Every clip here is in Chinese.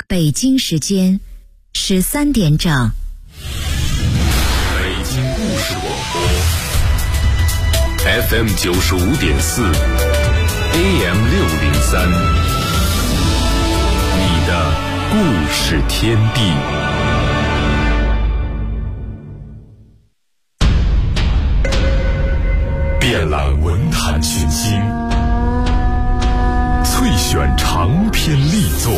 北京时间13点整。 北京故事广播 FM 95.4 AM 603，你的故事天地。遍览文坛群星，萃选长篇力作，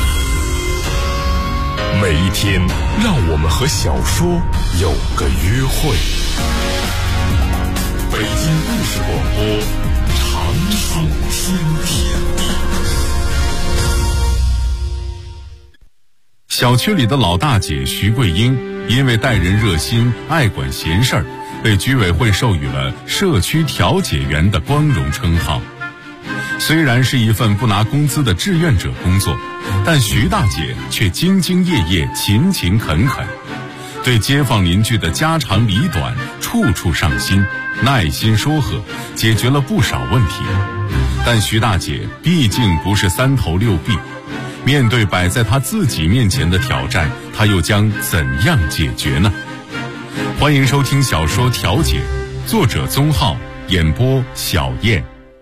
每一天让我们和小说有个约会。北京故事广播，长寿天地。 小区里的老大姐徐桂英因为待人热心、爱管闲事儿，被居委会授予了社区调解员的光荣称号。虽然是一份不拿工资的志愿者工作，但徐大姐却兢兢业业、勤勤恳恳，对街坊邻居的家长里短处处上心，耐心说和，解决了不少问题。但徐大姐毕竟不是三头六臂，面对摆在她自己面前的挑战，她又将怎样解决呢？欢迎收听小说《调解》，作者宗浩，演播小燕。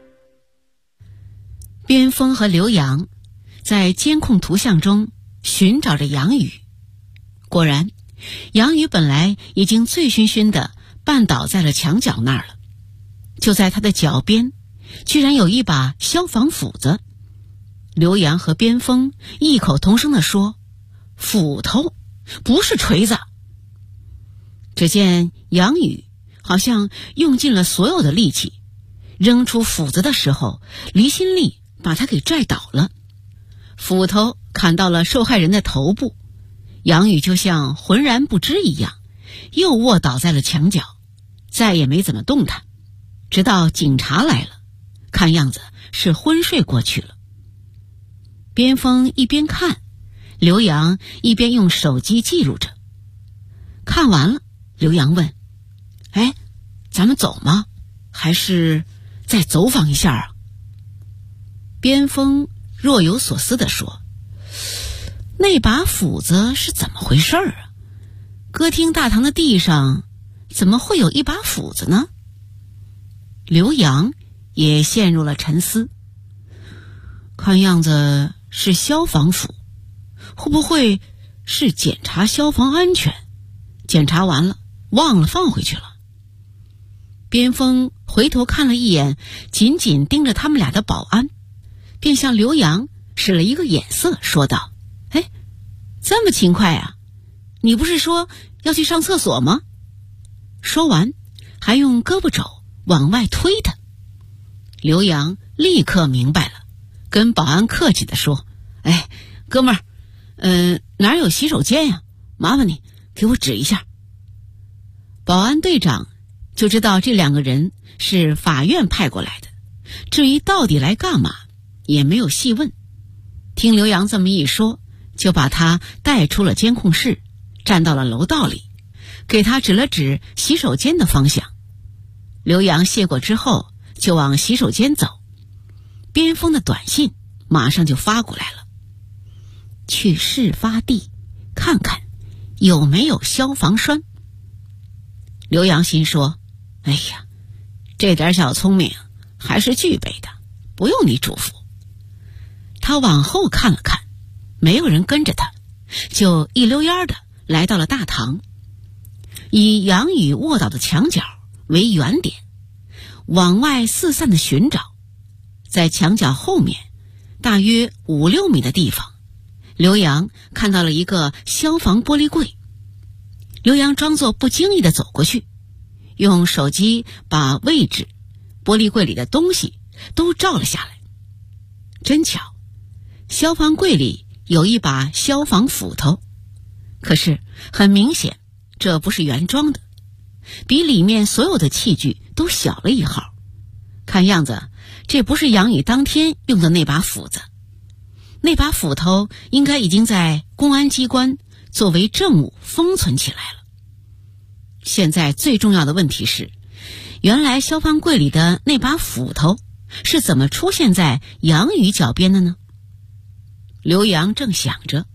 边锋和刘洋在监控图像中寻找着杨宇。果然，杨宇本来已经醉醺醺地绊倒在了墙角那儿了。就在他的脚边，居然有一把消防斧子。刘洋和边锋异口同声地说：“斧头，不是锤子。”只见杨宇好像用尽了所有的力气，扔出斧子的时候，离心力把他给拽倒了。斧头砍到了受害人的头部，杨宇就像浑然不知一样，又卧倒在了墙角，再也没怎么动弹，直到警察来了，看样子是昏睡过去了。边锋一边看，刘洋一边用手机记录着。看完了，刘洋问：“哎，咱们走吗？还是再走访一下啊？”边锋若有所思地说：“那把斧子是怎么回事啊？歌厅大堂的地上怎么会有一把斧子呢？”刘洋也陷入了沉思。看样子是消防斧，会不会是检查消防安全，检查完了忘了放回去了？边锋回头看了一眼紧紧盯着他们俩的保安，便向刘洋使了一个眼色，说道：“哎，这么勤快啊？你不是说要去上厕所吗？”说完还用胳膊肘往外推他。刘洋立刻明白了，跟保安客气地说：“哎，哥们儿，哪有洗手间呀？麻烦你给我指一下。”保安队长就知道这两个人是法院派过来的，至于到底来干嘛也没有细问。听刘洋这么一说，就把他带出了监控室，站到了楼道里，给他指了指洗手间的方向。刘洋谢过之后就往洗手间走。边锋的短信马上就发过来了：“去事发地看看有没有消防栓。”刘洋心说：“哎呀，这点小聪明还是具备的，不用你嘱咐。”他往后看了看，没有人跟着他，就一溜烟的来到了大堂，以杨宇卧倒的墙角为原点，往外四散的寻找。在墙角后面大约5-6米的地方，刘洋看到了一个消防玻璃柜。刘洋装作不经意地走过去，用手机把位置、玻璃柜里的东西都照了下来。真巧，消防柜里有一把消防斧头，可是很明显这不是原装的，比里面所有的器具都小了一号。看样子这不是杨宇当天用的那把斧子，那把斧头应该已经在公安机关作为证物封存起来了。现在最重要的问题是，原来消防柜里的那把斧头是怎么出现在杨宇脚边的呢？刘洋正想着，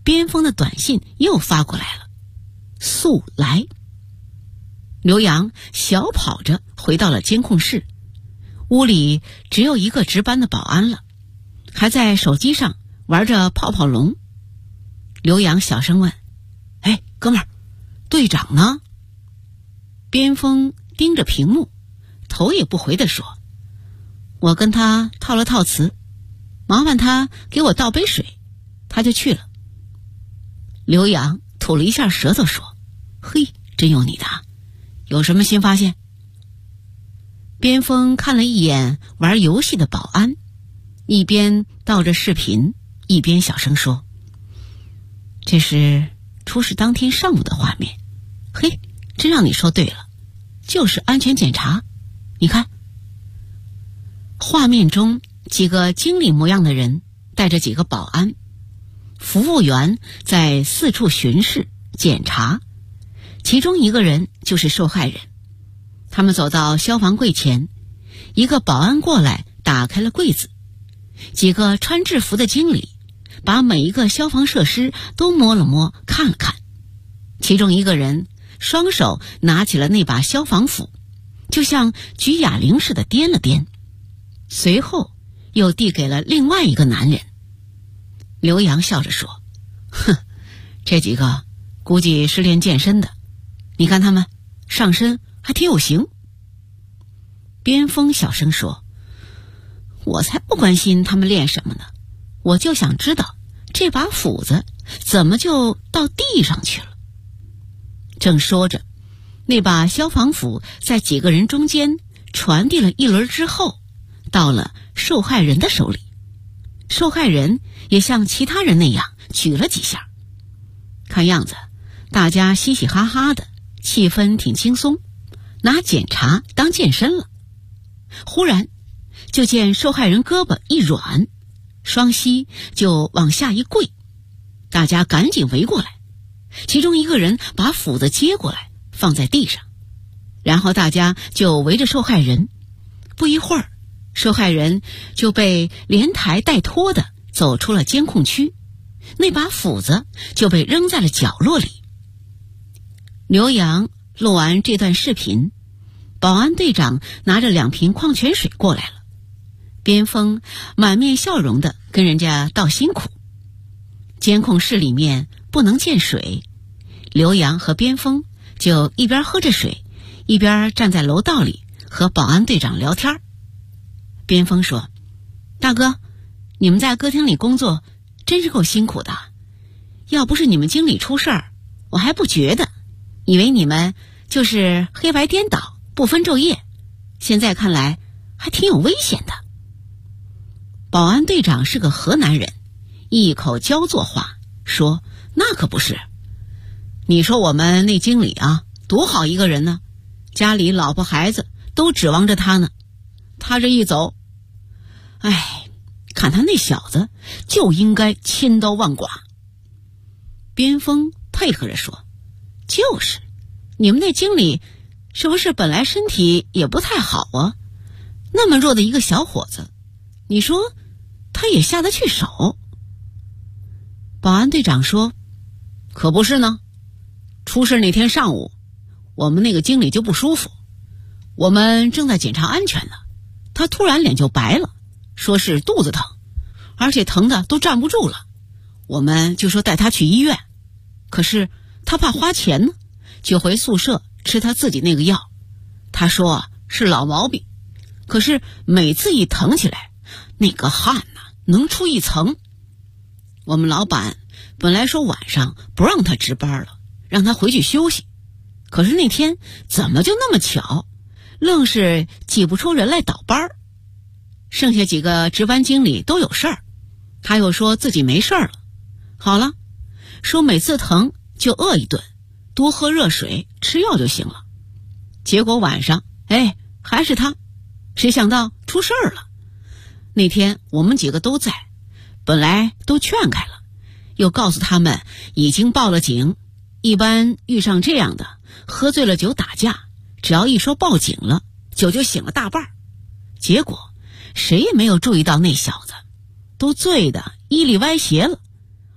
边锋的短信又发过来了，速来。刘洋小跑着回到了监控室，屋里只有一个值班的保安了，还在手机上玩着泡泡龙。刘洋小声问：哎，哥们儿，队长呢？边锋盯着屏幕，头也不回地说：我跟他套了套词，麻烦他给我倒杯水，他就去了。刘洋吐了一下舌头说：嘿，真有你的，有什么新发现？边锋看了一眼玩游戏的保安，一边倒着视频，一边小声说：这是出事当天上午的画面。嘿，真让你说对了，就是安全检查。你看，画面中几个经理模样的人带着几个保安，服务员在四处巡视检查，其中一个人就是受害人。他们走到消防柜前，一个保安过来打开了柜子，几个穿制服的经理把每一个消防设施都摸了摸看了看，其中一个人双手拿起了那把消防斧，就像举哑铃似的掂了掂，随后又递给了另外一个男人。刘洋笑着说：哼，这几个估计是练健身的，你看他们上身还挺有型。边锋小声说：我才不关心他们练什么呢，我就想知道这把斧子怎么就到地上去了。正说着，那把消防斧在几个人中间传递了一轮之后，到了受害人的手里。受害人也像其他人那样举了几下，看样子大家嘻嘻哈哈的，气氛挺轻松，拿检查当健身了。忽然就见受害人胳膊一软，双膝就往下一跪，大家赶紧围过来，其中一个人把斧子接过来放在地上，然后大家就围着受害人。不一会儿，受害人就被连抬带拖的走出了监控区，那把斧子就被扔在了角落里。刘洋录完这段视频，保安队长拿着2瓶矿泉水过来了，边锋满面笑容的跟人家道辛苦。监控室里面不能见水，刘洋和边锋就一边喝着水，一边站在楼道里和保安队长聊天。边锋说：大哥，你们在歌厅里工作真是够辛苦的，要不是你们经理出事儿，我还不觉得，以为你们就是黑白颠倒不分昼夜，现在看来还挺有危险的。保安队长是个河南人，一口焦作话说：那可不是，你说我们那经理啊，多好一个人呢，家里老婆孩子都指望着他呢，他这一走，哎，看他那小子就应该千刀万剐。边锋配合着说：就是，你们那经理是不是本来身体也不太好啊？那么弱的一个小伙子，你说他也下得去手？保安队长说：可不是呢，出事那天上午，我们那个经理就不舒服，我们正在检查安全呢，他突然脸就白了，说是肚子疼，而且疼的都站不住了，我们就说带他去医院，可是他怕花钱呢，就回宿舍吃他自己那个药。他说是老毛病，可是每次一疼起来，那个汗呐，能出一层。我们老板本来说晚上不让他值班了，让他回去休息，可是那天怎么就那么巧，愣是挤不出人来倒班。剩下几个值班经理都有事儿，他又说自己没事了。好了，说每次疼就饿一顿，多喝热水，吃药就行了。结果晚上，还是他，谁想到出事儿了。那天我们几个都在，本来都劝开了，又告诉他们已经报了警，一般遇上这样的喝醉了酒打架，只要一说报警了，酒就醒了大半。结果谁也没有注意到那小子都醉得衣里歪斜了，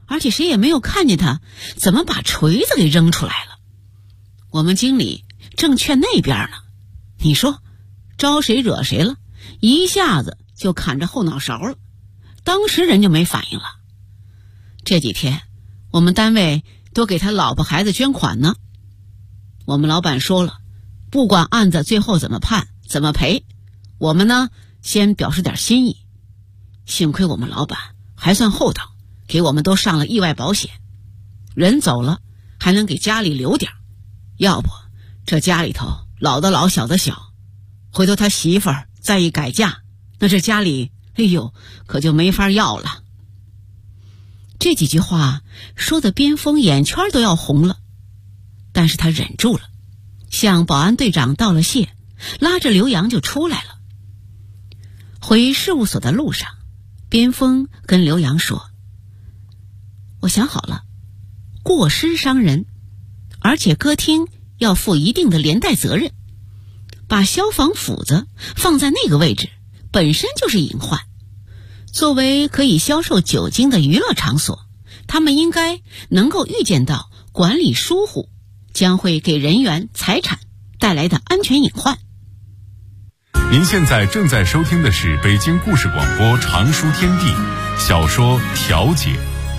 而且谁也没有看见他怎么把锤子给扔出来了。我们经理正劝那边呢，你说招谁惹谁了，一下子就砍着后脑勺了，当时人就没反应了。这几天我们单位都给他老婆孩子捐款呢。我们老板说了，不管案子最后怎么判怎么赔，我们呢先表示点心意。幸亏我们老板还算厚道，给我们都上了意外保险，人走了还能给家里留点，要不这家里头老的老小的小，回头他媳妇儿再一改嫁，那这家里可就没法要了。这几句话说的边锋眼圈都要红了，但是他忍住了，向保安队长道了谢，拉着刘洋就出来了。回事务所的路上，边锋跟刘洋说，我想好了，过失伤人，而且歌厅要负一定的连带责任，把消防斧子放在那个位置本身就是隐患。作为可以销售酒精的娱乐场所，他们应该能够预见到管理疏忽将会给人员财产带来的安全隐患。 您现在正在收听的是北京故事广播长书天地小说《调解》。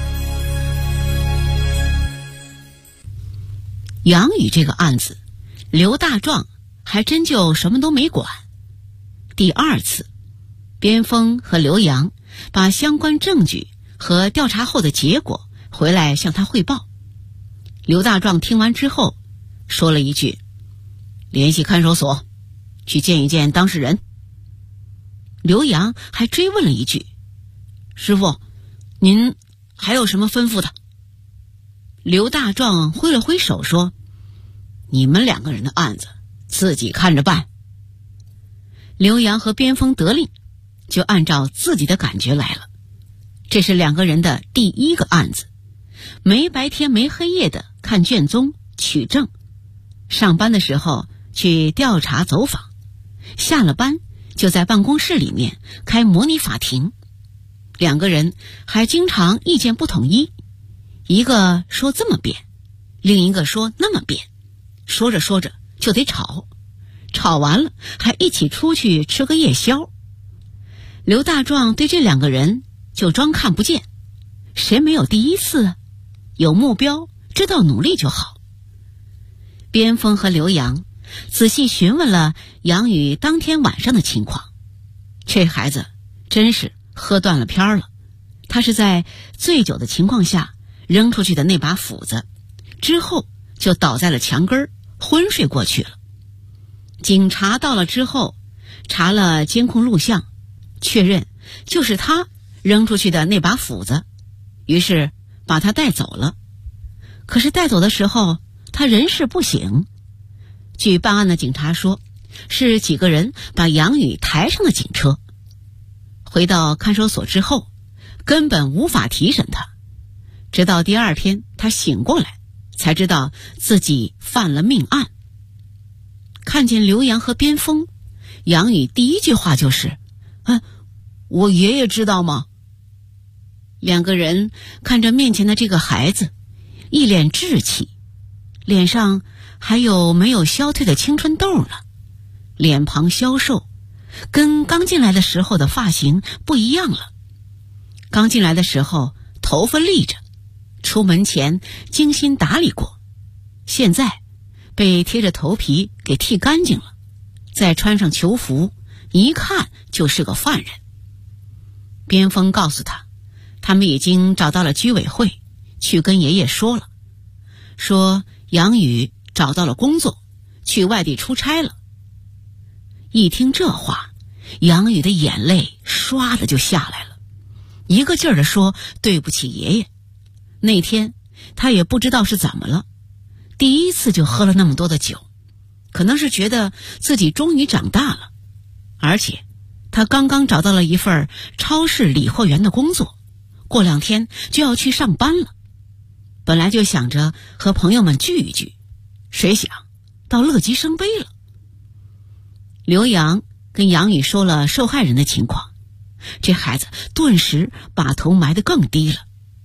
杨宇这个案子，刘大壮还真就什么都没管。第二次，边锋和刘洋把相关证据和调查后的结果回来向他汇报。刘大壮听完之后说了一句，联系看守所去见一见当事人。刘洋还追问了一句，师傅，您还有什么吩咐的？刘大壮挥了挥手说，你们两个人的案子自己看着办。刘洋和边锋得令，就按照自己的感觉来了。这是两个人的第一个案子，没白天没黑夜的看卷宗取证，上班的时候去调查走访，下了班就在办公室里面开模拟法庭。两个人还经常意见不统一，一个说这么辩，另一个说那么辩，说着说着就得吵，吵完了还一起出去吃个夜宵。刘大壮对这两个人就装看不见，谁没有第一次啊？有目标，知道努力就好。边锋和刘洋仔细询问了杨宇当天晚上的情况。这孩子真是喝断了片了，他是在醉酒的情况下扔出去的那把斧子，之后就倒在了墙根，昏睡过去了。警察到了之后，查了监控录像，确认就是他扔出去的那把斧子，于是把他带走了。可是带走的时候他人事不省。据办案的警察说，是几个人把杨宇抬上了警车。回到看守所之后，根本无法提审他，直到第二天他醒过来，才知道自己犯了命案。看见刘洋和边锋，杨宇第一句话就是：“我爷爷知道吗？”两个人看着面前的这个孩子，一脸稚气，脸上还有没有消退的青春痘呢，脸庞消瘦，跟刚进来的时候的发型不一样了。刚进来的时候头发立着，出门前精心打理过，现在被贴着头皮给剃干净了，再穿上囚服，一看就是个犯人。边锋告诉他，他们已经找到了居委会，去跟爷爷说了，说杨宇找到了工作，去外地出差了。一听这话，杨宇的眼泪唰的就下来了，一个劲儿地说对不起爷爷。那天他也不知道是怎么了，第一次就喝了那么多的酒，可能是觉得自己终于长大了，而且他刚刚找到了一份超市理货员的工作，过2天就要去上班了。本来就想着和朋友们聚一聚，谁想到乐极生悲了。刘洋跟杨宇说了受害人的情况，这孩子顿时把头埋得更低了。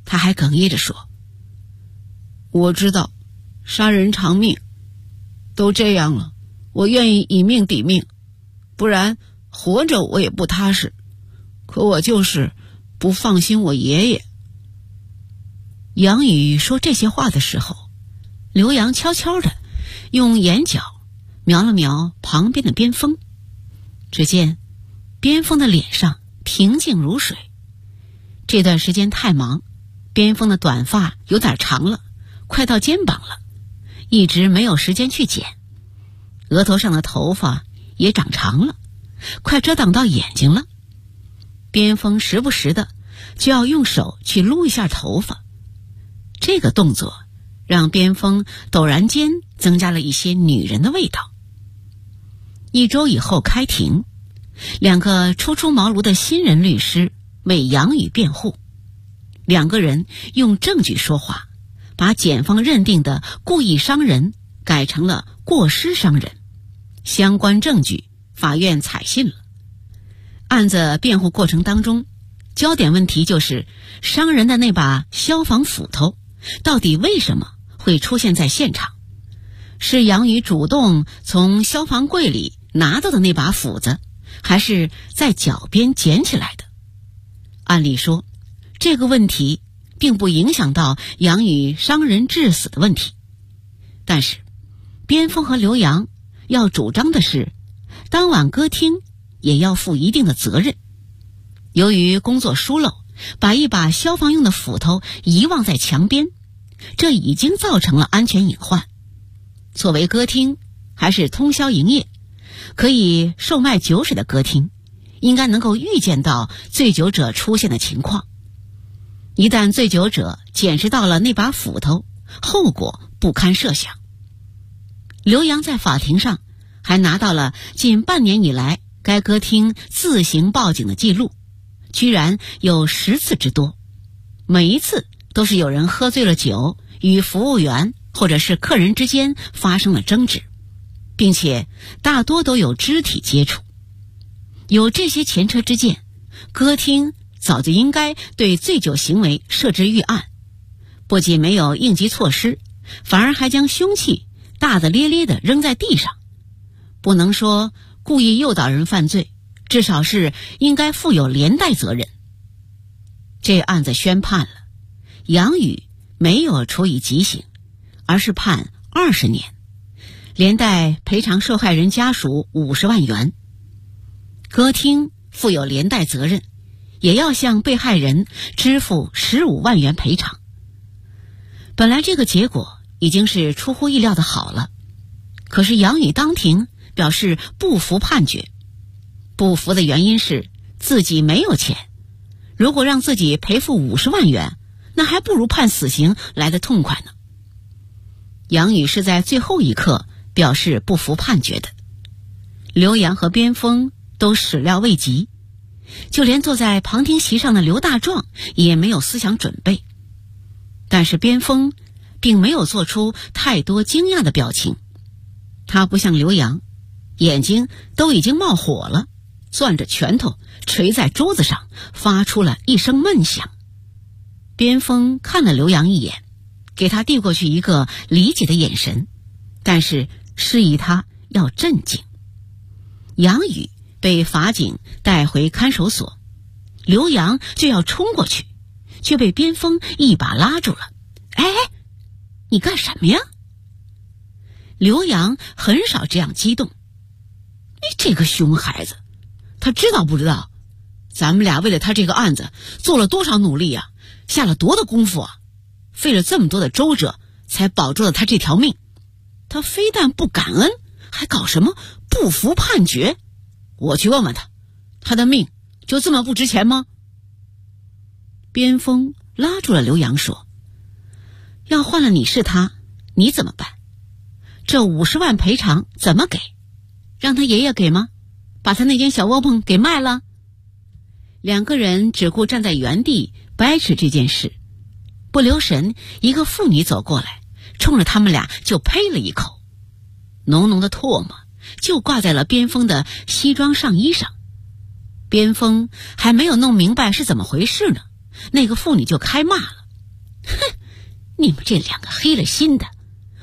他还哽咽着说：“我知道，杀人偿命，都这样了，我愿意以命抵命，不然活着我也不踏实。可我就是不放心我爷爷。”杨宇说这些话的时候，刘洋悄悄地用眼角瞄了瞄旁边的边锋，只见边锋的脸上平静如水。这段时间太忙，边锋的短发有点长了，快到肩膀了，一直没有时间去剪。额头上的头发也长长了，快遮挡到眼睛了。边锋时不时的就要用手去撸一下头发，这个动作让边锋陡然间增加了一些女人的味道。1周以后开庭，2个初出茅庐的新人律师为杨宇辩护，2个人用证据说话，把检方认定的故意伤人改成了过失伤人，相关证据法院采信了。案子辩护过程当中，焦点问题就是伤人的那把消防斧头到底为什么会出现在现场？是杨宇主动从消防柜里拿到的那把斧子，还是在脚边捡起来的？按理说，这个问题并不影响到杨宇伤人致死的问题，但是边锋和刘洋要主张的是，当晚歌厅也要负一定的责任。由于工作疏漏，把一把消防用的斧头遗忘在墙边，这已经造成了安全隐患。作为歌厅还是通宵营业，可以售卖酒水的歌厅，应该能够预见到醉酒者出现的情况。一旦醉酒者捡拾到了那把斧头，后果不堪设想。刘洋在法庭上还拿到了近半年以来该歌厅自行报警的记录，居然有10次之多，每一次都是有人喝醉了酒，与服务员或者是客人之间发生了争执，并且大多都有肢体接触。有这些前车之鉴，歌厅早就应该对醉酒行为设置预案，不仅没有应急措施，反而还将凶器大大咧咧地扔在地上。不能说故意诱导人犯罪，至少是应该负有连带责任。这案子宣判了，杨宇没有处以极刑，而是判20年，连带赔偿受害人家属50万元。歌厅负有连带责任，也要向被害人支付15万元赔偿。本来这个结果已经是出乎意料的好了，可是杨宇当庭表示不服判决。不服的原因是自己没有钱，如果让自己赔付50万元，那还不如判死刑来得痛快呢。杨宇是在最后一刻表示不服判决的，刘洋和边锋都始料未及，就连坐在旁听席上的刘大壮也没有思想准备。但是边锋并没有做出太多惊讶的表情，他不像刘洋，眼睛都已经冒火了，攥着拳头捶在桌子上，发出了一声闷响。边锋看了刘洋一眼，给他递过去一个理解的眼神，但是示意他要镇静。杨宇被法警带回看守所，刘洋就要冲过去，却被边锋一把拉住了。哎，你干什么呀？刘洋很少这样激动。你这个熊孩子，他知道不知道咱们俩为了他这个案子做了多少努力啊，下了多大功夫啊，费了这么多的周折才保住了他这条命。他非但不感恩，还搞什么不服判决。我去问问他，他的命就这么不值钱吗？边锋拉住了刘洋说，要换了你是他，你怎么办？这50万赔偿怎么给？让他爷爷给吗？把他那间小窝棚给卖了？两个人只顾站在原地掰扯这件事，不留神一个妇女走过来，冲着他们俩就呸了一口，浓浓的唾沫就挂在了边锋的西装上衣上。边锋还没有弄明白是怎么回事呢，那个妇女就开骂了， 你们这两个黑了心的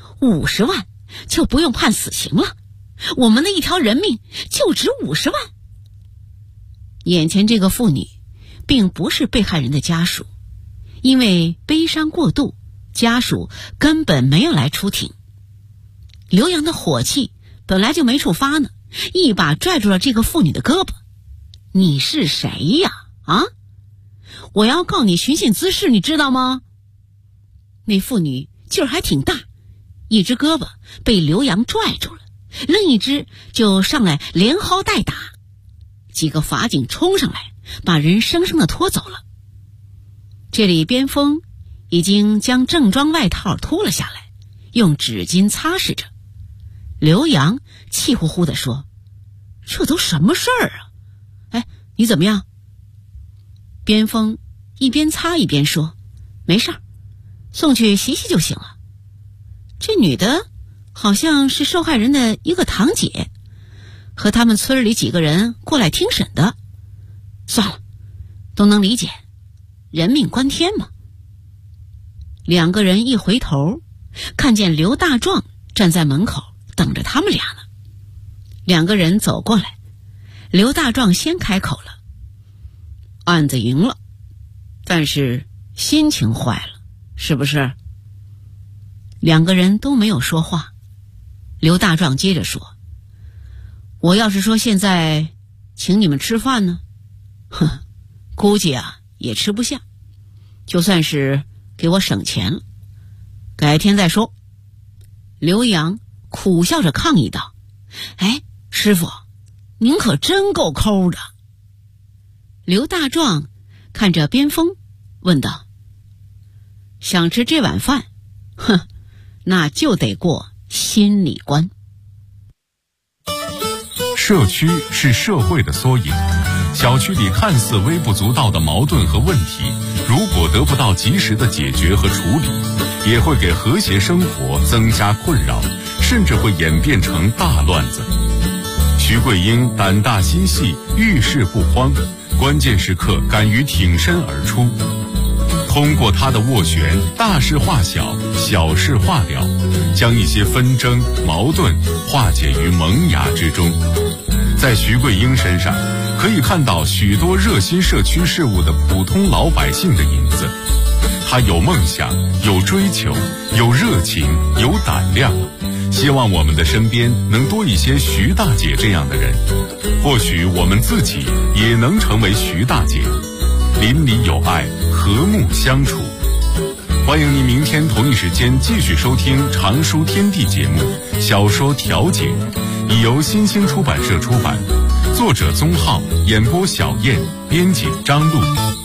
，50万就不用判死刑了，我们的一条人命就值50万。眼前这个妇女并不是被害人的家属，因为悲伤过度，家属根本没有来出庭。刘洋的火气本来就没处发呢，一把拽住了这个妇女的胳膊。你是谁呀？啊？我要告你寻衅滋事，你知道吗？那妇女劲儿还挺大，一只胳膊被刘洋拽住了，另一只就上来连薅带打。几个法警冲上来，把人生生的拖走了。这里边锋已经将正装外套脱了下来，用纸巾擦拭着。刘洋气呼呼地说：这都什么事儿啊？哎，你怎么样？边锋一边擦一边说：没事儿，送去洗洗就行了。这女的好像是受害人的一个堂姐，和他们村里几个人过来听审的。算了，都能理解，人命关天嘛。两个人一回头，看见刘大壮站在门口等着他们俩呢。两个人走过来，刘大壮先开口了：案子赢了，但是心情坏了，是不是？两个人都没有说话。刘大壮接着说：我要是说现在请你们吃饭呢，估计也吃不下，就算是给我省钱了，改天再说。刘洋苦笑着抗议道：哎，师傅，您可真够抠的。刘大壮看着边锋问道：想吃这碗饭，那就得过心理关。 社区是社会的缩影，小区里看似微不足道的矛盾和问题，如果得不到及时的解决和处理，也会给和谐生活增加困扰，甚至会演变成大乱子。徐桂英胆大心细，遇事不慌，关键时刻敢于挺身而出。通过他的斡旋，大事化小，小事化了，将一些纷争矛盾化解于萌芽之中。在徐桂英身上可以看到许多热心社区事务的普通老百姓的影子。他有梦想，有追求，有热情，有胆量。希望我们的身边能多一些徐大姐这样的人，或许我们自己也能成为徐大姐，邻里有爱，和睦相处。欢迎您明天同一时间继续收听常书天地节目小说调解，已由新兴出版社出版，作者宗浩，演播小燕，编辑张璐。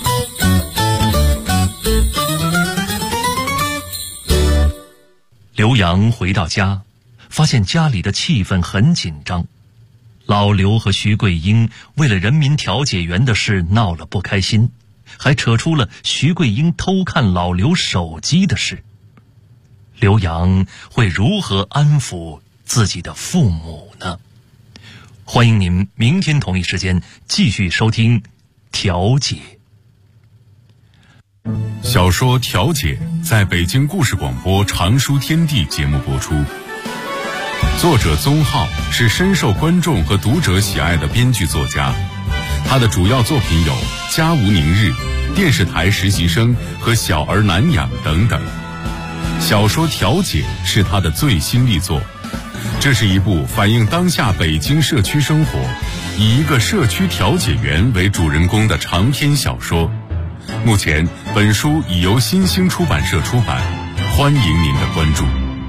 刘洋回到家，发现家里的气氛很紧张。老刘和徐桂英为了人民调解员的事闹了不开心，还扯出了徐桂英偷看老刘手机的事。刘洋会如何安抚自己的父母呢？欢迎您明天同一时间继续收听调解。 小说调解在北京故事广播常书天地节目播出。作者宗浩是深受观众和读者喜爱的编剧作家，他的主要作品有《家无宁日》、电视台实习生和小儿难养等等。小说调解是他的最新力作，这是一部反映当下北京社区生活，以一个社区调解员为主人公的长篇小说。目前本书已由新兴出版社出版，欢迎您的关注。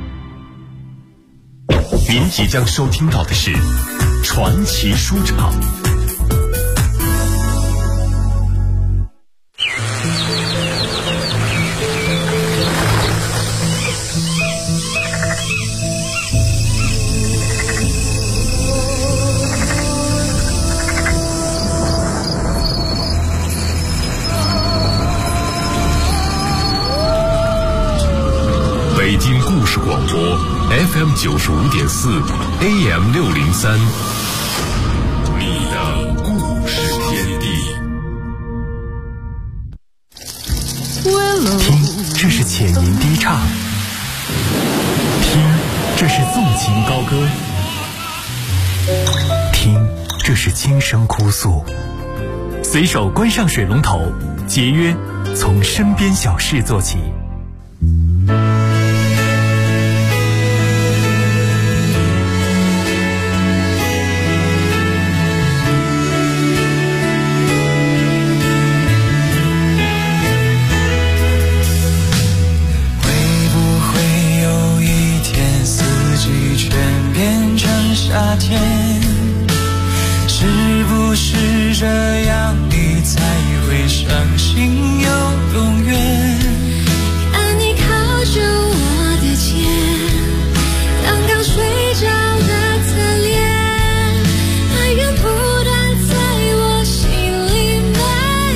您即将收听到的是传奇书场。北京故事广播 FM 95.4 AM 603，你的故事天地。 听这是浅吟低唱；听，这是纵情高歌；听，这是轻声哭诉。随手关上水龙头，节约从身边小事做起。 夏天，是不是这样你才会相信有永远？ 看你靠着我的肩，刚刚睡着的侧脸，爱源不断在我心里蔓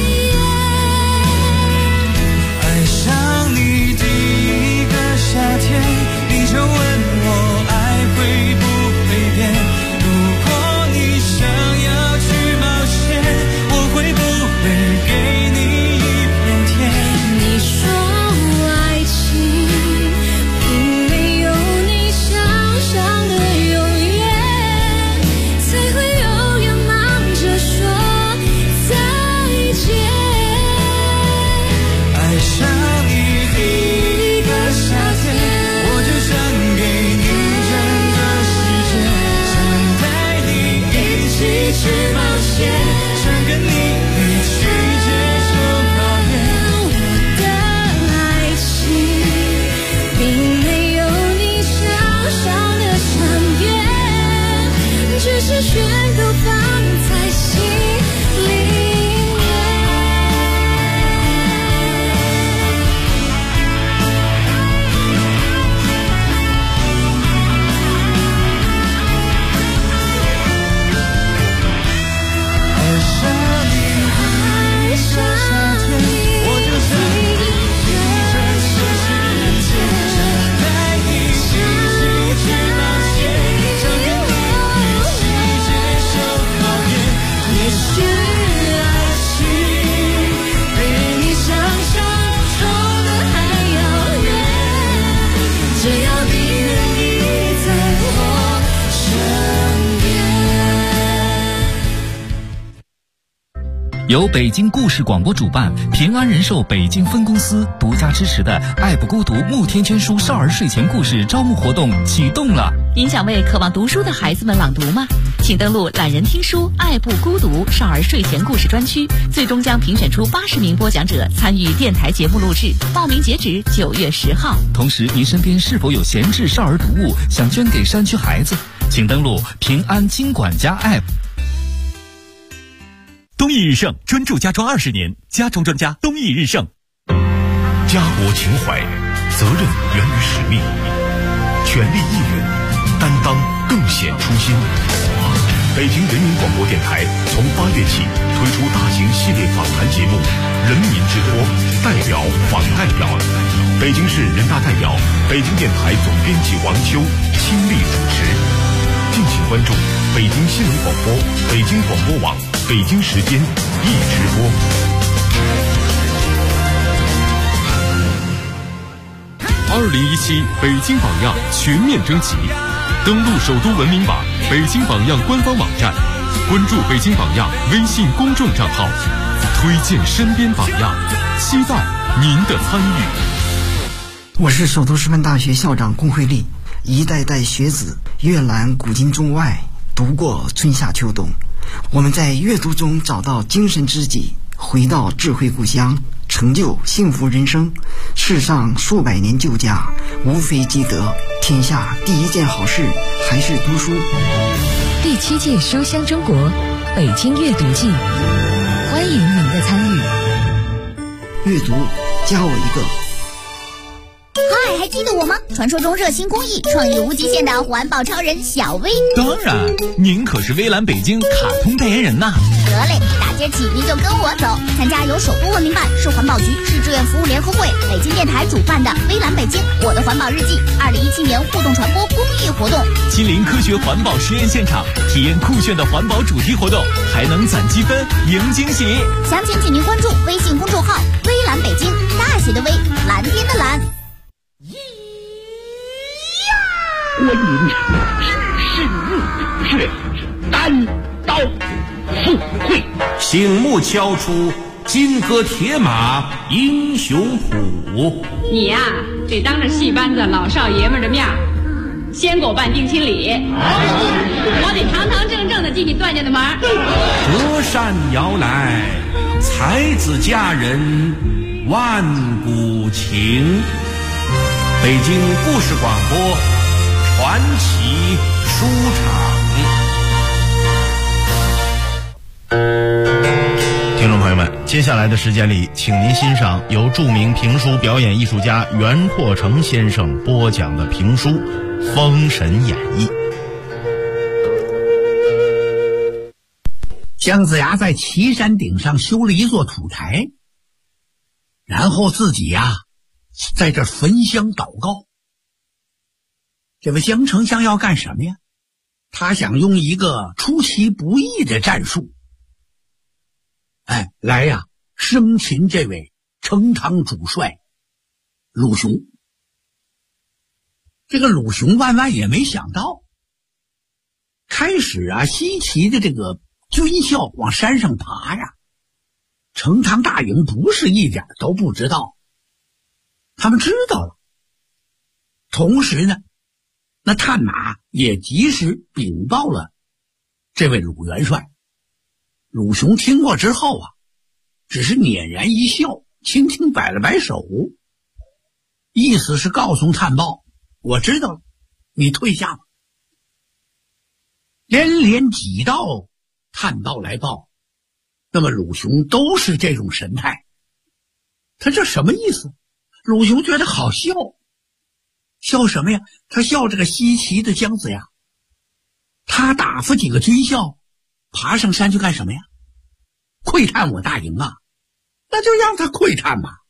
延。 爱上你第一个夏天，你就问我爱会不如果你想要去冒险，我会不会给你一片天？ 你说爱情并没有你想象的永远，才会永远忙着说再见。 爱上你第一个夏天，我就想给你整个世界，去冒险，想跟你一起接受考验。 我的爱情并没有你想象的长远，只是全都放在心里。 由北京故事广播主办，平安人寿北京分公司独家支持的爱不孤独慕天圈书少儿睡前故事招募活动启动了。 您想为渴望读书的孩子们朗读吗？请登录懒人听书爱不孤独少儿睡前故事专区，最终将评选出80名播讲者参与电台节目录制，报名截止9月10号。 同时，您身边是否有闲置少儿读物想捐给山区孩子？请登录平安金管家 App。 东益日盛专注家装20年，家装专家东益日盛。 家国情怀，责任源于使命，全力以赴，担当更显初心。北京人民广播电台从8月起推出大型系列访谈节目《人民之托》，代表访代表。北京市人大代表、北京电台总编辑王秋亲力主持。敬请关注北京新闻广播、北京广播网、北京时间一直播。 2017北京榜样全面征集，登录首都文明榜北京榜样官方网站，关注北京榜样微信公众账号，推荐身边榜样，期待您的参与。 我是首都师范大学校长龚慧丽，一代代学子阅览古今中外，读过春夏秋冬，我们在阅读中找到精神知己，回到智慧故乡，成就幸福人生。世上数百年旧家，无非积德，天下第一件好事还是读书。 第7届书香中国北京阅读季，欢迎您的参与。 阅读加我一个。 嗨，还记得我吗？传说中热心公益、创意无极限的环保超人小薇。 当然，您可是微蓝北京卡通代言人呐。 得嘞，大街起您就跟我走，参加由首都文明办、市环保局、市志愿服务联合会、北京电台主办的微蓝北京我的环保日记2017年互动传播公益活动， 亲临科学环保实验现场，体验酷炫的环保主题活动，还能攒积分赢惊喜。 详情请您关注微信公众号微蓝北京，大写的微，蓝天人民只是热血，单刀赴会。 醒目敲出金戈铁马英雄谱。 你呀，得当着戏班子老少爷们的面先给我办定亲礼，我得堂堂正正的进你段家的门。 隔山摇来，才子佳人万古情。北京故事广播传奇书场。 听众朋友们，接下来的时间里，请您欣赏由著名评书表演艺术家袁阔成先生播讲的评书《封神演义》。 姜子牙在岐山顶上修了一座土台，然后自己在这焚香祷告。这位姜丞相要干什么呀？他想用一个出其不意的战术，来生擒这位成汤主帅鲁雄。这个鲁雄万万也没想到，开始西岐的这个军校往山上爬呀，成汤大营不是一点都不知道，他们知道了。同时呢，那探马也及时禀报了这位鲁元帅。鲁雄听过之后只是捻然一笑，轻轻摆了摆手，意思是告诉探报，我知道了，你退下吧。连连几道探报来报，那么鲁雄都是这种神态，他这什么意思？鲁雄觉得好笑，笑什么呀？他笑这个西岐的姜子牙，他打发几个军校爬上山去干什么呀？窥探我大营那就让他窥探吧。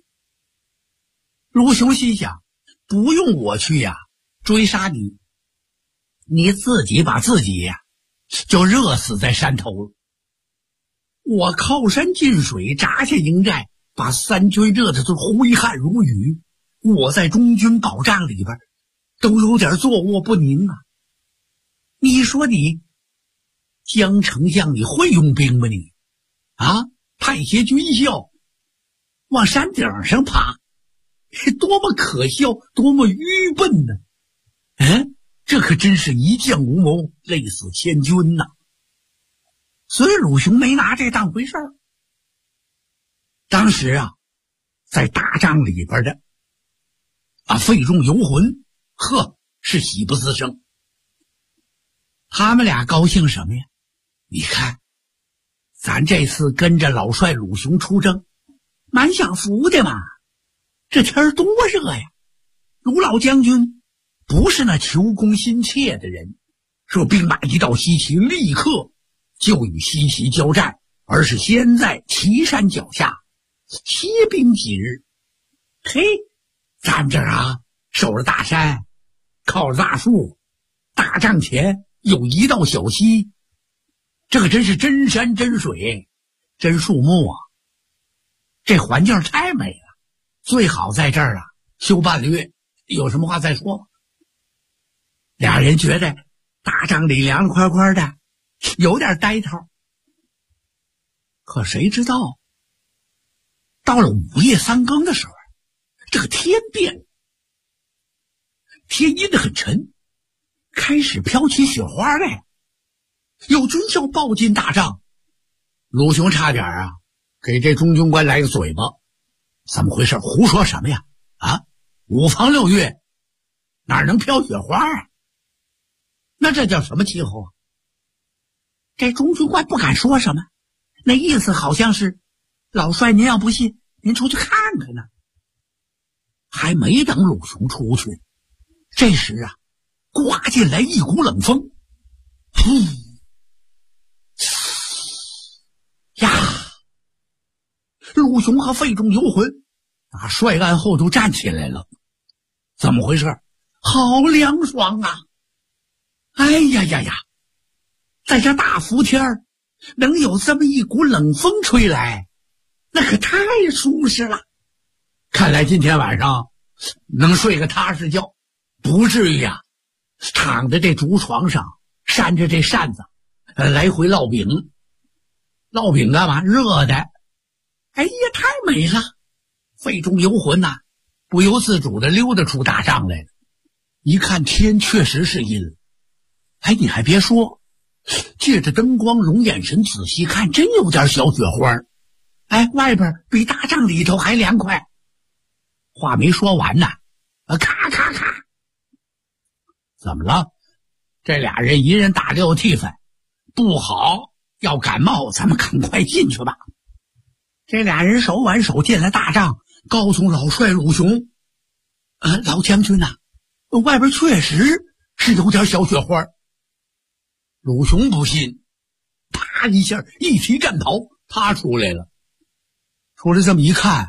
鲁雄心想，不用我去追杀你，你自己把自己就热死在山头了。我靠山进水，扎下营寨，把三军热的都挥汗如雨，我在中军保障里边都有点坐卧不宁你说你姜丞相你会用兵吗你派些军校往山顶上爬，多么可笑，多么愚笨呢！这可真是一将无谋，累死千军呐。所以鲁雄没拿这当回事儿。当时在大帐里边的费仲游魂是喜不自胜。他们俩高兴什么呀？你看咱这次跟着老帅鲁雄出征，蛮享福的嘛。这天多热呀！鲁老将军不是那求功心切的人，说兵马一到西岐立刻就与西岐交战，而是先在岐山脚下歇兵几日。咱们这儿守着大山，靠着大树，大帐前有一道小溪，这可真是真山真水真树木这环境太美了，最好在这儿休半个月，有什么话再说。俩人觉得大帐里凉快快的，有点呆头。可谁知道到了午夜三更的时候，这个天变了，天阴得很沉，开始飘起雪花来。有军校抱进大帐，鲁雄差点给这中军官来个嘴巴。怎么回事？胡说什么呀？5房6月哪能飘雪花那这叫什么气候这中军官不敢说什么，那意思好像是老帅您要不信，您出去看看呢。还没等鲁雄出去，这时刮进来一股冷风，鲁雄和费仲游魂帅案后都站起来了。怎么回事？好凉爽哎呀，在这大伏天能有这么一股冷风吹来，那可太舒适了。看来今天晚上能睡个踏实觉，不至于躺在这竹床上，扇着这扇子，来回烙饼。烙饼干嘛？热的。哎呀，太美了！肺中游魂呐，不由自主地溜达出大帐来了。一看天确实是阴了。哎，你还别说，借着灯光融眼神仔细看，真有点小雪花。哎，外边比大帐里头还凉快。话没说完呢，咔咔咔！怎么了？这俩人一人打6替分，不好，要感冒，咱们赶快进去吧。这俩人手挽手进了大帐，告诉老帅鲁雄：“老将军呐，外边确实是有点小雪花。”鲁雄不信，啪一下一提战袍，他出来了。出来这么一看，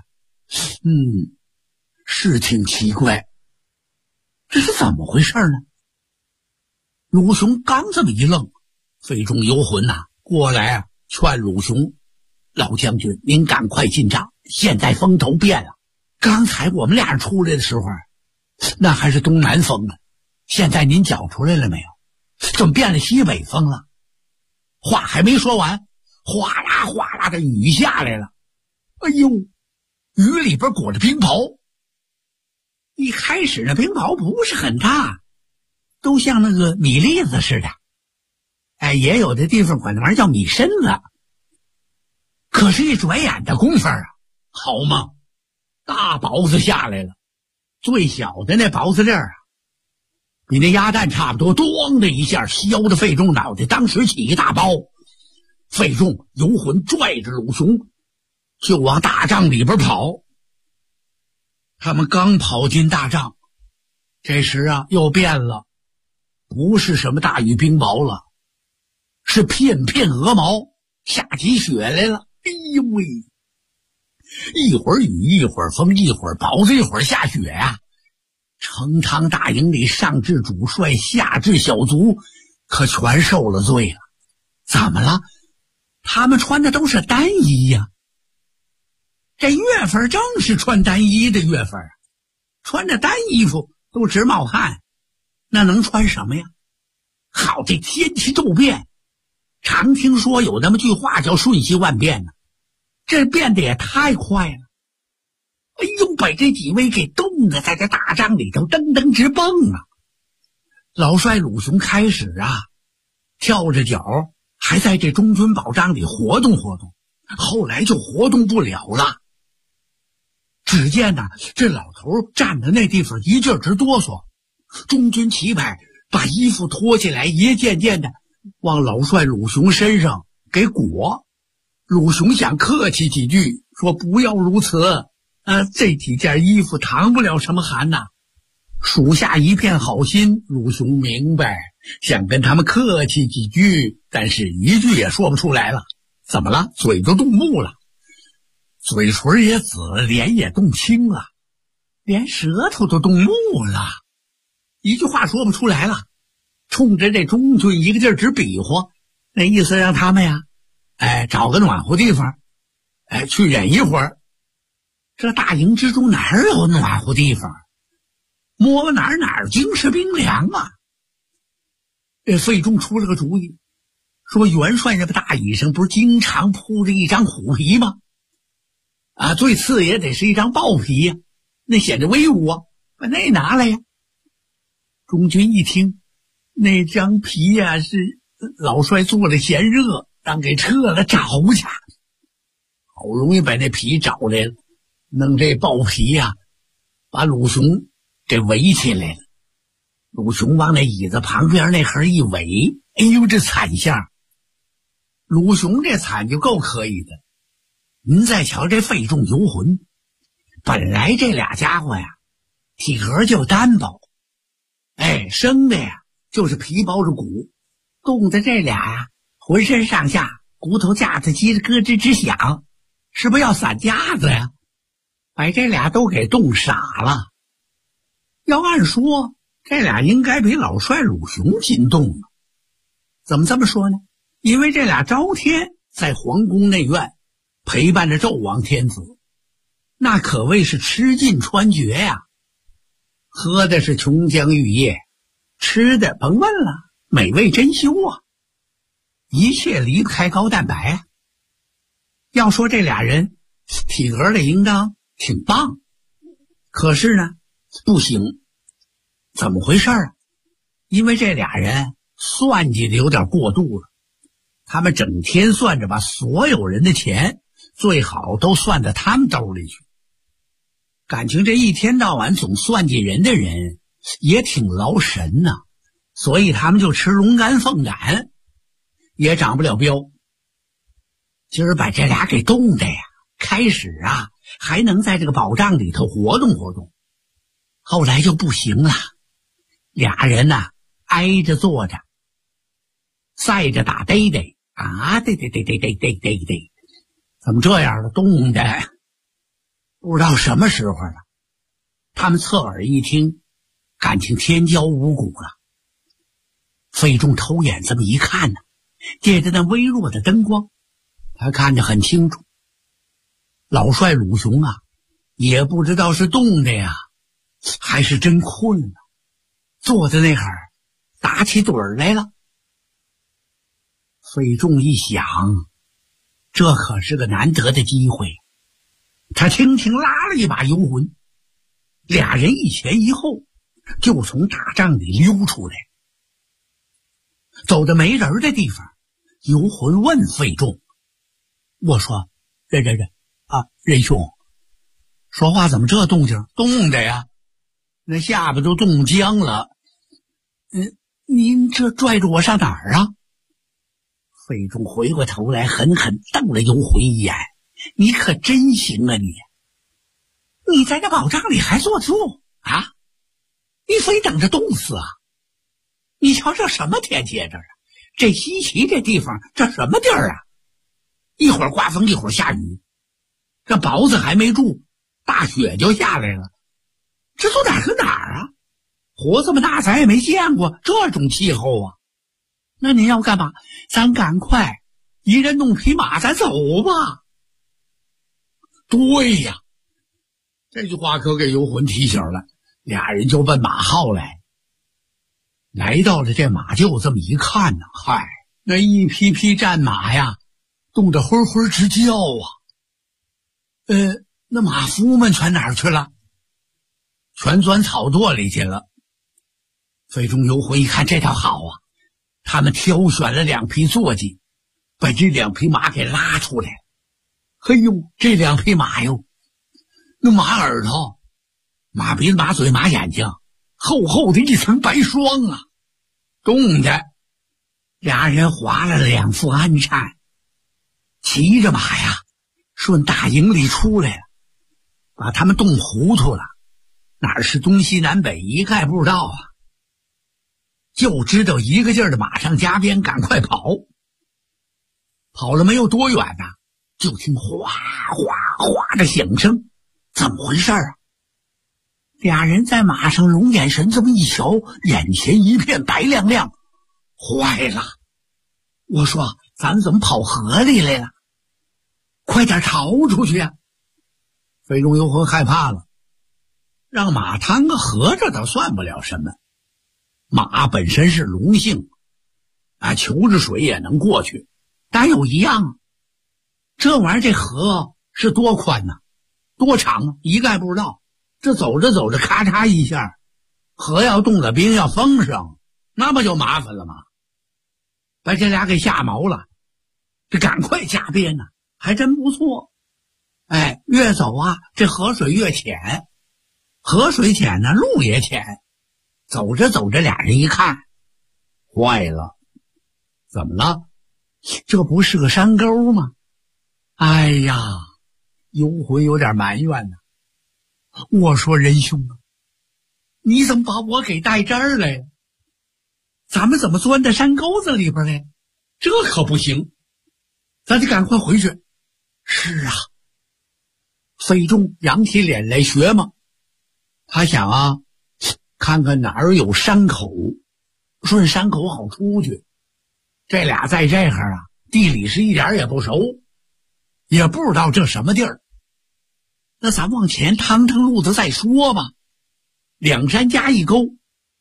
是挺奇怪，这是怎么回事呢？鲁雄刚这么一愣，肺中游魂呐，过来啊，劝鲁雄：“老将军，您赶快进帐，现在风头变了。刚才我们俩人出来的时候，那还是东南风呢，现在您搅出来了没有？怎么变了西北风了？”话还没说完，哗啦哗啦的雨下来了。哎呦，雨里边裹着冰雹。一开始那冰雹不是很大，都像那个米粒子似的。哎，也有的地方管那玩意儿叫米身子。可是，一转眼的功夫啊，好嘛，大雹子下来了。最小的那雹子粒儿啊，比那鸭蛋差不多，咣的一下削的费仲脑袋，当时起一大包。费仲游魂拽着鲁雄就往大帐里边跑。他们刚跑进大帐，这时啊又变了，不是什么大雨冰雹了，是片片鹅毛，下起雪来了。哎呦喂，一会儿雨，一会儿风，一会儿雹子，一会儿下雪呀！成汤大营里上至主帅，下至小卒，可全受了罪了。怎么了？他们穿的都是单衣呀。这月份正是穿单衣的月份啊，穿着单衣服都直冒汗，那能穿什么呀？好，这天气骤变，常听说有那么句话叫瞬息万变呢，这变得也太快了。哎呦，把这几位给冻得在这大帐里头噔噔直蹦啊！老帅鲁雄开始啊，跳着脚还在这中军宝帐里活动活动，后来就活动不了了。只见呐，这老头站在那地方一劲儿直哆嗦，中军旗牌把衣服脱下来，一件件的往老帅鲁雄身上给裹。鲁雄想客气几句，说不要如此，这几件衣服淌不了什么寒呐。属下一片好心，鲁雄明白，想跟他们客气几句，但是一句也说不出来了。怎么了？嘴都冻木了，嘴唇也紫，脸也冻青了，连舌头都冻木了，一句话说不出来了。冲着这中军一个劲儿直比划，那意思让他们呀，找个暖和地方，去忍一会儿。这大营之中哪有暖和地方？摸哪儿精是冰凉啊！费仲出了个主意，说元帅那个大椅上不是经常铺着一张虎皮吗？最次也得是一张豹皮呀，那显着威武啊，把那拿来呀。中军一听，那张皮呀是老帅做了嫌热，让给撤了找去。好容易把那皮找来了，弄这豹皮呀，把鲁雄给围起来了。鲁雄往那椅子旁边那盒一围，哎呦，这惨相！鲁雄这惨就够可以的。您再瞧这费仲游魂，本来这俩家伙呀，体格就单薄，生的呀就是皮包着骨，冻的这俩呀，浑身上下骨头架子叽里咯吱直响，是不是要散架子呀？把这俩都给冻傻了。要按说，这俩应该比老帅鲁雄心动了。怎么这么说呢？因为这俩朝天在皇宫内院陪伴着纣王天子，那可谓是吃尽穿绝呀，喝的是琼浆玉液， 吃的甭问了，美味珍馐啊，一切离不开高蛋白啊。要说这俩人体格的应当挺棒，可是呢不行。怎么回事啊？因为这俩人算计的有点过度了，他们整天算着把所有人的钱最好都算到他们兜里去。感情这一天到晚总算计人的人也挺劳神呐，所以他们就吃龙肝凤胆，也长不了膘。今儿把这俩给冻的呀，开始啊还能在这个宝藏里头活动活动，后来就不行了。俩人呢挨着坐着，赛着打嘚嘚啊，嘚嘚嘚嘚嘚嘚嘚嘚，怎么这样了？冻的不知道什么时候了。他们侧耳一听，感情天骄五谷了。费仲偷眼这么一看呢，借着那微弱的灯光，他看得很清楚。老帅鲁雄啊，也不知道是冻的呀，还是真困了，坐在那会儿打起盹儿来了。费仲一想，这可是个难得的机会，他轻轻拉了一把游魂，俩人一前一后就从大帐里溜出来。走到没人的地方，游魂问费仲：“我说，仁兄，说话怎么这动静？冻的呀，那下巴都冻僵了。您这拽着我上哪儿啊？”费仲回过头来，狠狠瞪了游魂一眼：“你可真行啊你！你在这宝帐里还坐住啊？你非等着冻死啊？你瞧这什么天气啊？这西岐这地方，这什么地儿啊？一会儿刮风，一会儿下雨，这雹子还没住，大雪就下来了。这都哪儿跟哪儿啊？活这么大，咱也没见过这种气候啊！那您要干嘛？咱赶快一人弄匹马，咱走吧。”对呀，这句话可给游魂提醒了。俩人就奔马号来。来到了这马厩，这么一看呢，嗨，那一匹匹战马呀，冻得灰灰直叫啊。那马夫们全哪儿去了？全钻草垛里去了。费仲游魂一看这条好啊，他们挑选了2匹坐骑，把这2匹马给拉出来。嘿呦，这2匹马哟，那马耳朵、马鼻子、马嘴、马眼睛，厚厚的一层白霜啊，冻的。俩人划了2副鞍颤，骑着马呀，顺大营里出来了，把他们冻糊涂了，哪儿是东西南北一概不知道啊，就知道一个劲儿的马上加鞭，赶快跑。跑了没有多远呢，就听哗哗哗的响声，怎么回事啊？俩人在马上龙眼神这么一瞧，眼前一片白亮亮，坏了！我说咱怎么跑河里来了？快点逃出去啊！费仲游魂害怕了，让马趟个河这倒算不了什么，马本身是龙性啊，求着水也能过去，但有一样，这玩意儿这河是多宽呢，多长啊，一概不知道。这走着走着咔嚓一下，河要冻了冰，要封上，那不就麻烦了吗？把这俩给吓毛了，这赶快加鞭呢，还真不错。哎，越走啊，这河水越浅，河水浅呢，路也浅。走着走着，俩人一看，坏了，怎么了？这不是个山沟吗？哎呀，游魂有点埋怨呢。我说仁兄啊，你怎么把我给带这儿来了？咱们怎么钻到山沟子里边来？这可不行，咱得赶快回去。是啊，费仲扬起脸来学嘛，他想啊，看看哪儿有山口，顺山口好出去。这俩在这儿啊，地理是一点也不熟，也不知道这什么地儿。那咱往前趟趟路子再说吧。2山夹一沟，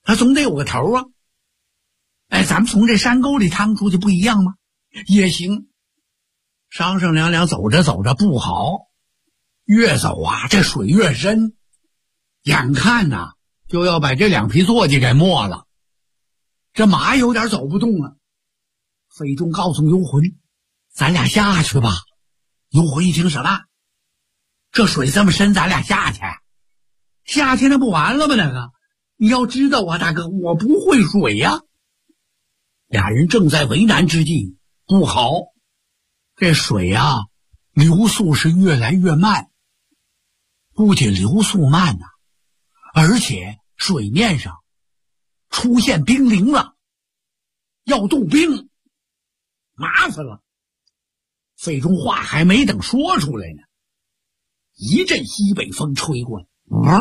它总得有个头啊。哎，咱们从这山沟里趟出去不一样吗？也行。商商量量走着走着不好，越走啊这水越深，眼看呐就要把这两匹坐骑给没了。这马有点走不动了。费仲告诉游魂，咱俩下去吧。游魂一听，什么？这水这么深，咱俩下去？下去那不完了吗？那个，你要知道啊，大哥，我不会水呀。俩人正在为难之际，不好，这水啊流速是越来越慢。不仅流速慢啊，而且水面上出现冰凌了，要冻冰，麻烦了。费仲话还没等说出来呢，一阵西北风吹过来，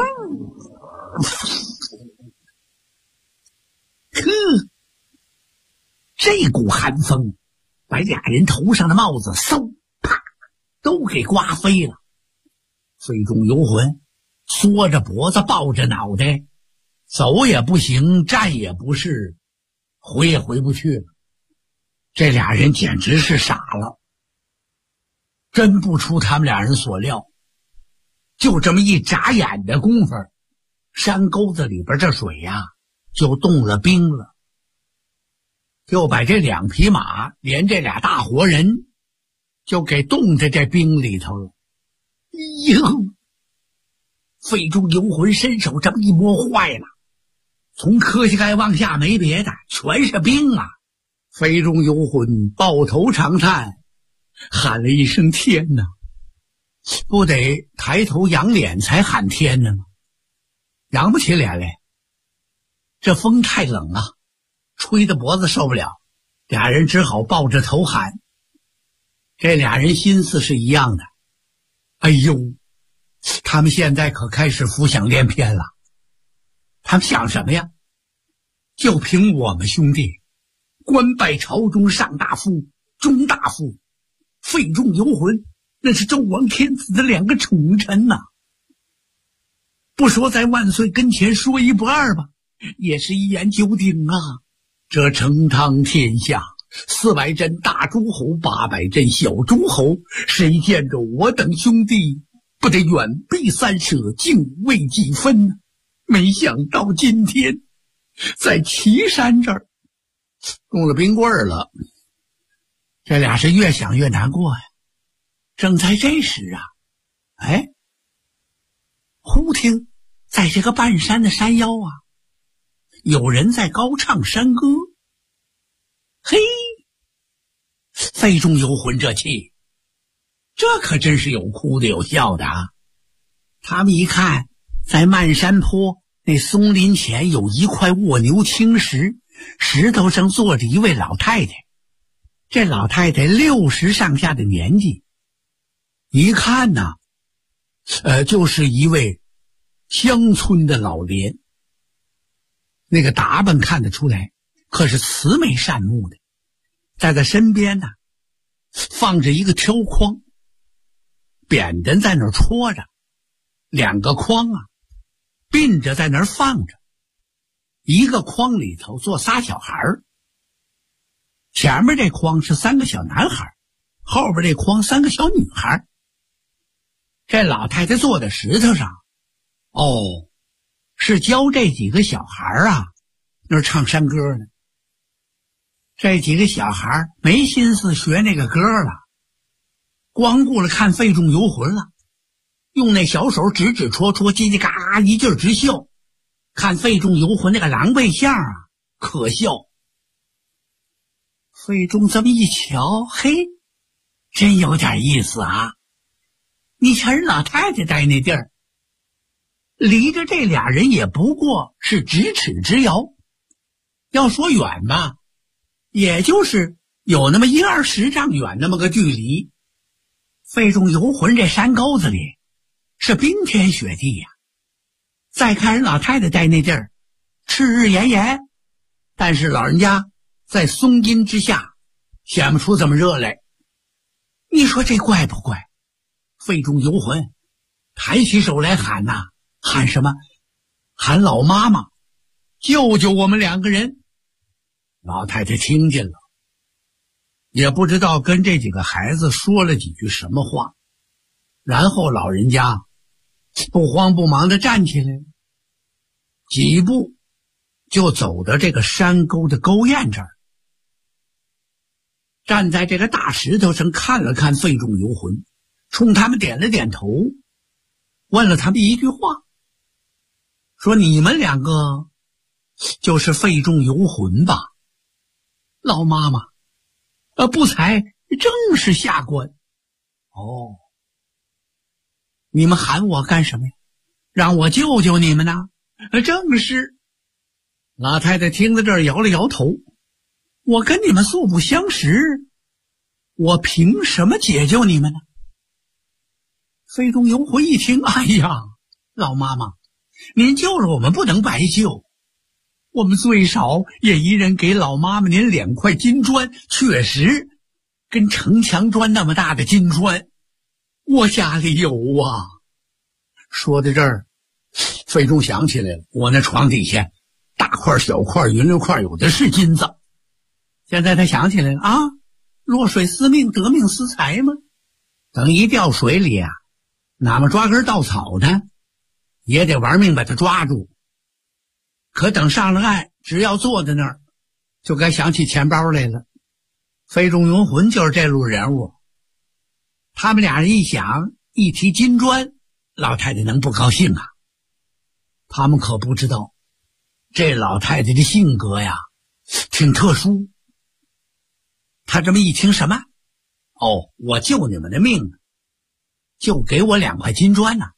这股寒风把俩人头上的帽子嗖啪都给刮飞了。费仲游魂缩着脖子抱着脑袋，走也不行，站也不是，回也回不去了。这俩人简直是傻了。真不出他们俩人所料，就这么一眨眼的功夫，山沟子里边这水呀就冻了冰了，就把这两匹马连这俩大活人就给冻在这冰里头了。哟，费仲游魂伸手这么一摸，坏了，从磕膝盖往下没别的，全是冰啊。费仲游魂抱头长叹，喊了一声天哪，不得抬头仰脸才喊天呢吗？仰不起脸来，这风太冷啊，吹得脖子受不了，俩人只好抱着头喊。这俩人心思是一样的，哎呦，他们现在可开始浮想联翩了。他们想什么呀？就凭我们兄弟官拜朝中上大夫、中大夫，费仲游魂那是周王天子的两个宠臣呐。不说在万岁跟前说一不二吧，也是一言九鼎啊。这成汤天下400镇大诸侯，800镇小诸侯，谁见着我等兄弟不得远避三舍，敬畏几分呢？没想到今天在岐山这儿动了冰棍儿了。这俩是越想越难过呀。正在这时啊，哎，忽听在这个半山的山腰啊，有人在高唱山歌。嘿，费仲游魂这气，这可真是有哭的有笑的啊。他们一看，在漫山坡那松林前有一块卧牛青石，石头上坐着一位老太太。这老太太60上下的年纪，一看呢，就是一位乡村的老廉。那个打扮看得出来，可是慈眉善目的。在他身边呢，放着一个挑筐，扁担在那儿戳着，2个筐啊并着在那儿放着，一个筐里头坐仨小孩儿，前面这筐是3个小男孩，后边这筐3个小女孩。这老太太坐在石头上，哦，是教这几个小孩啊那儿唱山歌呢。这几个小孩没心思学那个歌了，光顾了看费仲游魂了，用那小手指指戳戳，叽叽嘎嘎一劲儿直笑，看费仲游魂那个狼狈相啊，可笑。费仲这么一瞧，嘿，真有点意思啊。你瞧人老太太待那地儿，离着这俩人也不过是咫尺之遥，要说远吧，也就是有那么10-20丈远那么个距离。费仲游魂这山沟子里是冰天雪地呀，再看人老太太在那地儿赤日炎炎，但是老人家在松阴之下显不出怎么热来。你说这怪不怪？费仲游魂抬起手来喊呐，喊什么？喊老妈妈， 救救我们2个人。老太太听见了，也不知道跟这几个孩子说了几句什么话，然后老人家不慌不忙地站起来，几步就走到这个山沟的沟堰这儿，站在这个大石头上看了看费仲游魂，冲他们点了点头，问了他们一句话，说你们2个就是费仲游魂吧？老妈妈，不才正是下官。哦，你们喊我干什么呀？让我救救你们呢？正是。老太太听到这儿摇了摇头，我跟你们素不相识，我凭什么解救你们呢？费仲游魂一听，哎呀，老妈妈，您救了我们不能白救，我们最少也一人给老妈妈您2块金砖，确实跟城墙砖那么大的金砖，我家里有啊。说到这儿，费仲想起来了，我那床底下大块小块云溜块有的是金子。现在他想起来了啊，落水思命，得命思财嘛。等一掉水里啊，哪么抓根稻草呢，也得玩命把它抓住。可等上了岸，只要坐在那儿，就该想起钱包来了。费仲游魂就是这路人物。他们俩人一想，一提金砖，老太太能不高兴啊？他们可不知道，这老太太的性格呀，挺特殊。她这么一听什么？哦，我救你们的命，就给我2块金砖呢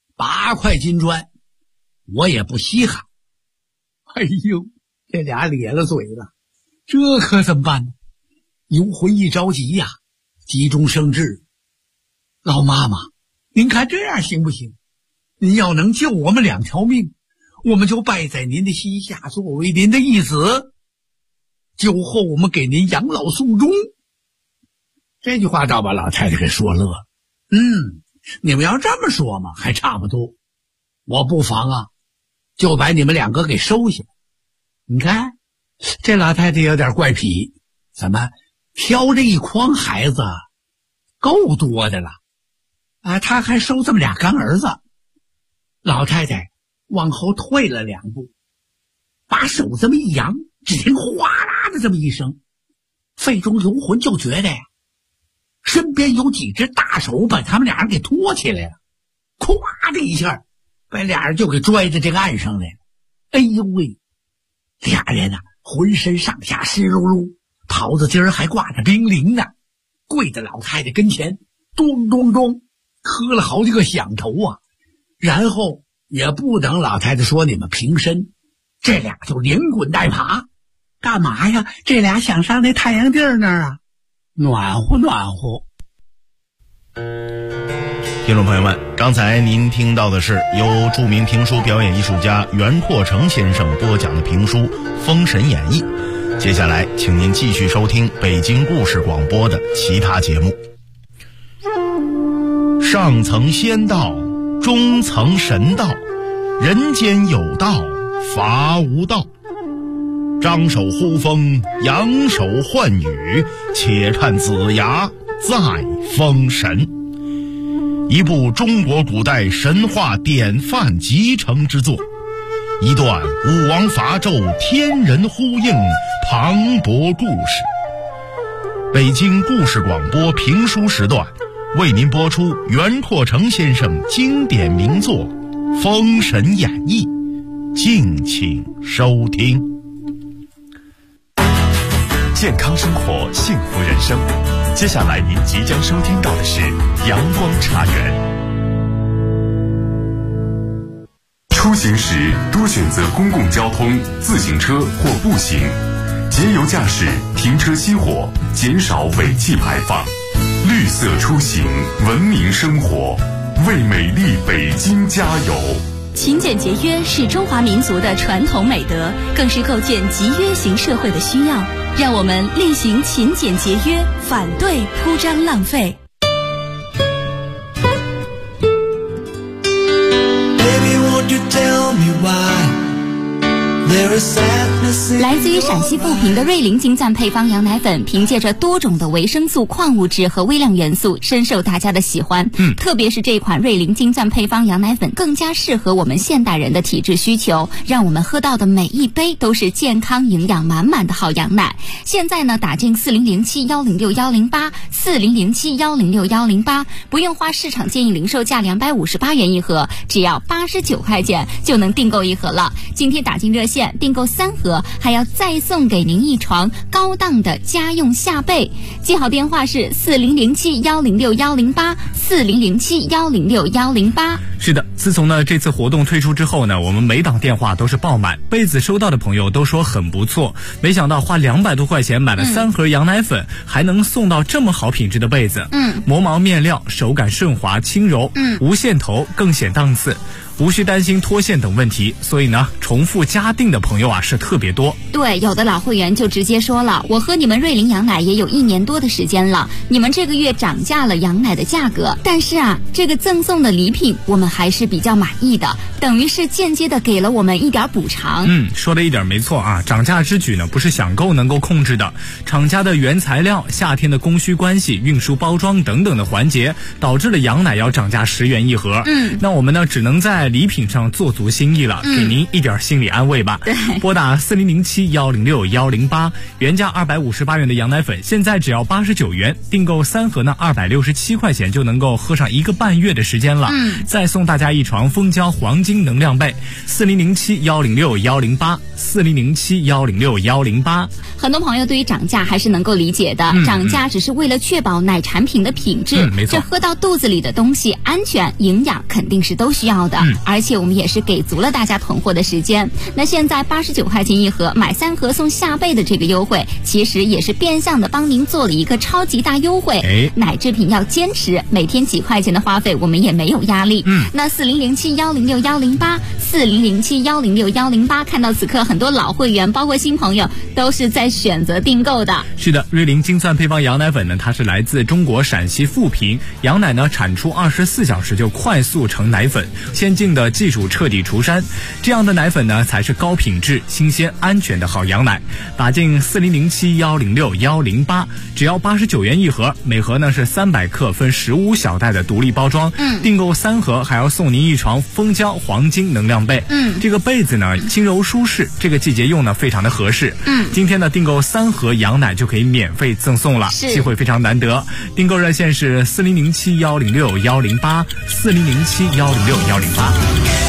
，8块金砖，我也不稀罕。哎呦，这俩咧了嘴了，这可怎么办呢？游魂一着急呀，急中生智，老妈妈，您看这样行不行？您要能救我们2条命，我们就拜在您的膝下，作为您的义子，酒后我们给您养老送终。这句话倒把老太太给说乐了。你们要这么说嘛，还差不多。我不妨啊，就把你们2个给收下。你看这老太太有点怪癖，怎么挑这一筐孩子够多的了啊？她还收这么俩干儿子。老太太往后退了2步，把手这么一扬，只听哗啦的这么一声，费仲游魂就觉得呀，身边有几只大手把他们俩人给拖起来了，咵的一下把俩人就给拽到这个岸上来了。哎呦喂，俩人啊浑身上下湿漉漉，袍子襟儿还挂着冰凌呢，跪在老太太跟前，咚咚咚磕了好几个响头啊。然后也不等老太太说你们平身，这俩就连滚带爬。干嘛呀？这俩想上那太阳地儿那儿啊，暖和暖和。 听众朋友们，刚才您听到的是由著名评书表演艺术家袁拓成先生播讲的评书《封神演义》。接下来请您继续收听北京故事广播的其他节目。上层仙道，中层神道，人间有道，伐无道。张手呼风，扬手唤雨，且看子牙再封神。一部中国古代神话典范集成之作，一段武王伐纣天人呼应磅礴故事。北京故事广播评书时段为您播出袁拓成先生经典名作《封神演义》，敬请收听。 健康生活，幸福人生。接下来您即将收听到的是阳光茶园。 出行时多选择公共交通、自行车或步行，节油驾驶，停车熄火，减少尾气排放。绿色出行，文明生活，为美丽北京加油。 勤俭节约是中华民族的传统美德，更是构建集约型社会的需要。让我们厉行勤俭节约，反对铺张浪费。 Baby, won't you tell me why 来自于陕西富平的瑞麟精赞配方羊奶粉，凭借着多种的维生素、矿物质和微量元素，深受大家的喜欢。特别是这款瑞麟精赞配方羊奶粉，更加适合我们现代人的体质需求，让我们喝到的每一杯都是健康、营养满满的好羊奶。现在呢，打进4007106108，4007106108，不用花市场建议零售价258元一盒，只要89块钱就能订购一盒了。今天打进热线订购3盒，还要再送给您一床高档的家用夏被。记好电话是4007106108，4007106108。 是的，自从呢这次活动推出之后呢，我们每档电话都是爆满，被子收到的朋友都说很不错。没想到花200多块钱买了3盒羊奶粉，还能送到这么好品质的被子。磨毛面料，手感顺滑轻柔，无线头更显档次。无需担心脱线等问题，所以呢，重复加订的朋友啊是特别多。 对，有的老会员就直接说了，我喝你们瑞麟羊奶也有1年多的时间了，你们这个月涨价了羊奶的价格，但是啊，这个赠送的礼品我们还是比较满意的，等于是间接的给了我们一点补偿。 说的一点没错啊，涨价之举呢不是想购能够控制的，厂家的原材料、夏天的供需关系、运输包装等等的环节，导致了羊奶要涨价10元一盒。那我们呢只能在礼品上做足心意了，给您一点心理安慰吧。 对， 拨打4007106108，原价258元的羊奶粉，现在只要89元，订购3盒呢267块钱就能够喝上1个半月的时间了。再送大家一床蜂胶黄金能量被，4007106108，4007106108。 很多朋友对于涨价还是能够理解的，涨价只是为了确保奶产品的品质， 没错， 这喝到肚子里的东西安全营养肯定是都需要的。而且我们也是给足了大家囤货的时间。那现在89块钱一盒，买3盒送夏被的这个优惠，其实也是变相的帮您做了一个超级大优惠。奶制品要坚持，每天几块钱的花费我们也没有压力。那4007106108，4007106108，看到此刻很多老会员包括新朋友都是在选择订购的。 是的，瑞麟精算配方羊奶粉呢，它是来自中国陕西富平，羊奶呢产出24小时就快速成奶粉，先进的技术彻底除膻，这样的奶粉呢才是高品质、新鲜、安全的好羊奶。打进4007106108，只要89元一盒，每盒呢是300克，分15小袋的独立包装。订购3盒还要送您一床蜂胶黄金能量被。这个被子呢轻柔舒适，这个季节用呢非常的合适。今天呢订购3盒羊奶就可以免费赠送了，机会非常难得。订购热线是4007106108，4007106108。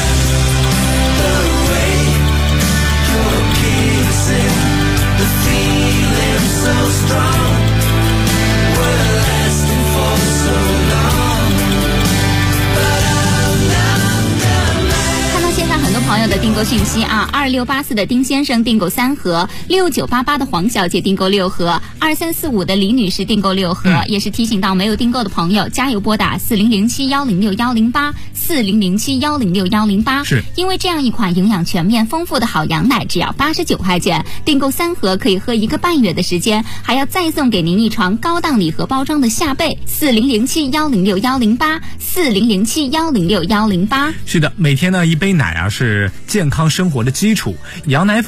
朋友的订购讯息啊，2684的丁先生订购3盒，6988的黄小姐订购6盒，2345的李女士订购6盒。也是提醒到没有订购的朋友，加油拨打4007106108，4007106108。是，因为这样一款营养全面丰富的好羊奶只要89块钱，订购3盒可以喝1个半月的时间，还要再送给您一床高档礼盒包装的夏被，4007106108，4007106108。 是的，每天呢一杯奶啊是健康生活的基础，羊奶粉